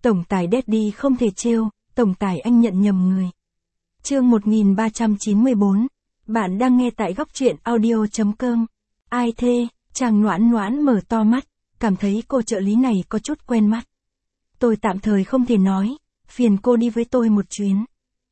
Tổng tài Daddy không thể trêu, tổng tài anh nhận nhầm người. Chương 1394. Bạn đang nghe tại góc truyện audio.com. Ai thê? Chàng Noãn Noãn mở to mắt, cảm thấy cô trợ lý này có chút quen mắt. Tôi tạm thời không thể nói, phiền cô đi với tôi một chuyến.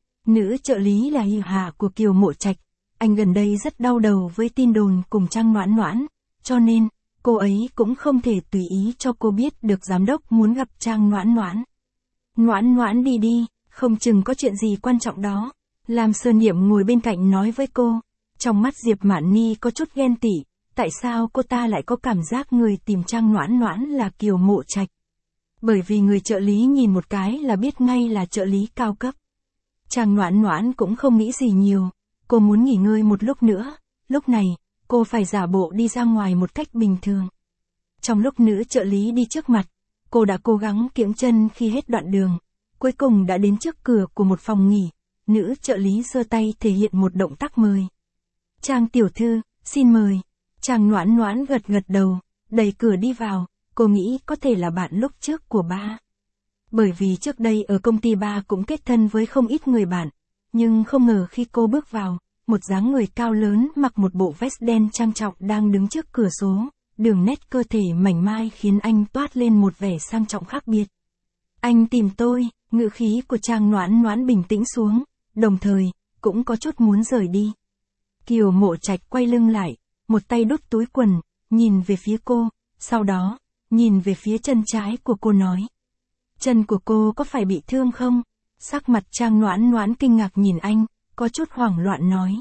Nữ trợ lý là Hy Hạ của Kiều Mộ Trạch, anh gần đây rất đau đầu với tin đồn cùng Trang Noãn Noãn, cho nên, cô ấy cũng không thể tùy ý cho cô biết được giám đốc muốn gặp Trang Noãn Noãn. Noãn Noãn đi đi, không chừng có chuyện gì quan trọng đó. Lam Sơn Niệm ngồi bên cạnh nói với cô, trong mắt Diệp Mạn Ni có chút ghen tị, tại sao cô ta lại có cảm giác người tìm Trang Noãn Noãn là Kiều Mộ Trạch? Bởi vì người trợ lý nhìn một cái là biết ngay là trợ lý cao cấp. Trang Noãn Noãn cũng không nghĩ gì nhiều, cô muốn nghỉ ngơi một lúc nữa, lúc này, cô phải giả bộ đi ra ngoài một cách bình thường. Trong lúc nữ trợ lý đi trước mặt, cô đã cố gắng kiễng chân khi hết đoạn đường, cuối cùng đã đến trước cửa của một phòng nghỉ, nữ trợ lý giơ tay thể hiện một động tác mời. Trang tiểu thư, xin mời. Trang Noãn Noãn gật gật đầu, đẩy cửa đi vào, cô nghĩ có thể là bạn lúc trước của ba. Bởi vì trước đây ở công ty ba cũng kết thân với không ít người bạn, nhưng không ngờ khi cô bước vào, một dáng người cao lớn mặc một bộ vest đen trang trọng đang đứng trước cửa sổ, đường nét cơ thể mảnh mai khiến anh toát lên một vẻ sang trọng khác biệt. Anh tìm tôi, ngữ khí của Trang Noãn Noãn bình tĩnh xuống, đồng thời, cũng có chút muốn rời đi. Kiều Mộ Trạch quay lưng lại, một tay đút túi quần, nhìn về phía cô, sau đó, nhìn về phía chân trái của cô nói. Chân của cô có phải bị thương không? Sắc mặt Trang Noãn Noãn kinh ngạc nhìn anh, có chút hoảng loạn nói.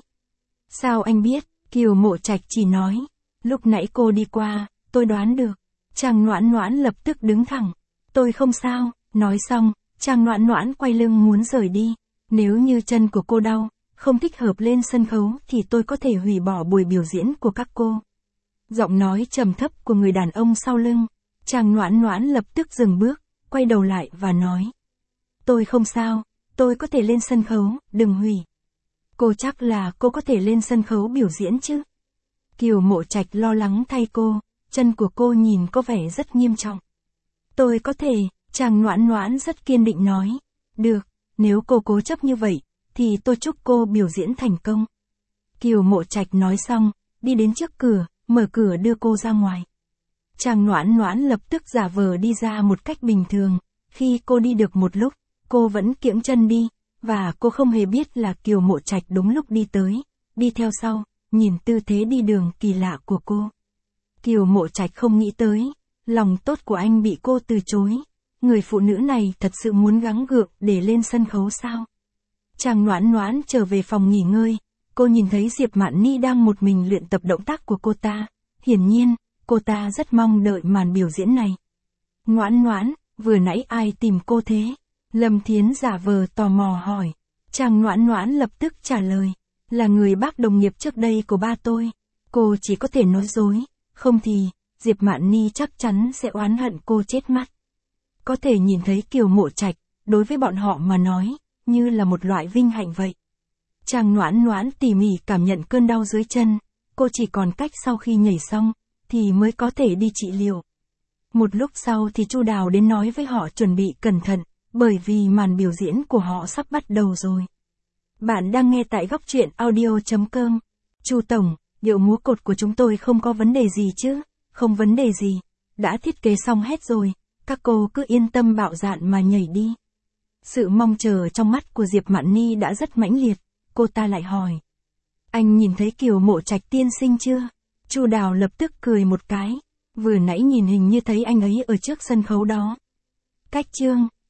Sao anh biết? Kiều Mộ Trạch chỉ nói. Lúc nãy cô đi qua, tôi đoán được. Trang Noãn Noãn lập tức đứng thẳng. Tôi không sao, nói xong, Trang Noãn Noãn quay lưng muốn rời đi. Nếu như chân của cô đau, không thích hợp lên sân khấu thì tôi có thể hủy bỏ buổi biểu diễn của các cô. Giọng nói trầm thấp của người đàn ông sau lưng. Trang Noãn Noãn lập tức dừng bước, quay đầu lại và nói. Tôi không sao, tôi có thể lên sân khấu, đừng hủy. Cô chắc là cô có thể lên sân khấu biểu diễn chứ? Kiều Mộ Trạch lo lắng thay cô, chân của cô nhìn có vẻ rất nghiêm trọng. Tôi có thể, Trang Noãn Noãn rất kiên định nói. Được, nếu cô cố chấp như vậy, thì tôi chúc cô biểu diễn thành công. Kiều Mộ Trạch nói xong, đi đến trước cửa, mở cửa đưa cô ra ngoài. Trang Noãn Noãn lập tức giả vờ đi ra một cách bình thường, khi cô đi được một lúc, cô vẫn kiễng chân đi, và cô không hề biết là Kiều Mộ Trạch đúng lúc đi tới, đi theo sau, nhìn tư thế đi đường kỳ lạ của cô. Kiều Mộ Trạch không nghĩ tới, lòng tốt của anh bị cô từ chối, người phụ nữ này thật sự muốn gắng gượng để lên sân khấu sao? Trang Noãn Noãn trở về phòng nghỉ ngơi, cô nhìn thấy Diệp Mạn Ni đang một mình luyện tập động tác của cô ta, hiển nhiên, cô ta rất mong đợi màn biểu diễn này. Noãn Noãn, vừa nãy ai tìm cô thế? Lâm Thiến giả vờ tò mò hỏi. Trang Noãn Noãn lập tức trả lời. Là người bác đồng nghiệp trước đây của ba tôi. Cô chỉ có thể nói dối, không thì, Diệp Mạn Ni chắc chắn sẽ oán hận cô chết mắt. Có thể nhìn thấy Kiều Mộ Trạch, đối với bọn họ mà nói, như là một loại vinh hạnh vậy. Trang Noãn Noãn tỉ mỉ cảm nhận cơn đau dưới chân, cô chỉ còn cách sau khi nhảy xong, thì mới có thể đi trị liệu. Một lúc sau thì Chu Đào đến nói với họ chuẩn bị cẩn thận, bởi vì màn biểu diễn của họ sắp bắt đầu rồi. Bạn đang nghe tại góc truyện audio.com. Chu Tổng, điệu múa cột của chúng tôi không có vấn đề gì chứ? Không vấn đề gì, đã thiết kế xong hết rồi, các cô cứ yên tâm bạo dạn mà nhảy đi. Sự mong chờ trong mắt của Diệp Mạn Ni đã rất mãnh liệt, cô ta lại hỏi. Anh nhìn thấy Kiều Mộ Trạch tiên sinh chưa? Chu Đào lập tức cười một cái, vừa nãy nhìn hình như thấy anh ấy ở trước sân khấu đó. Cách chương,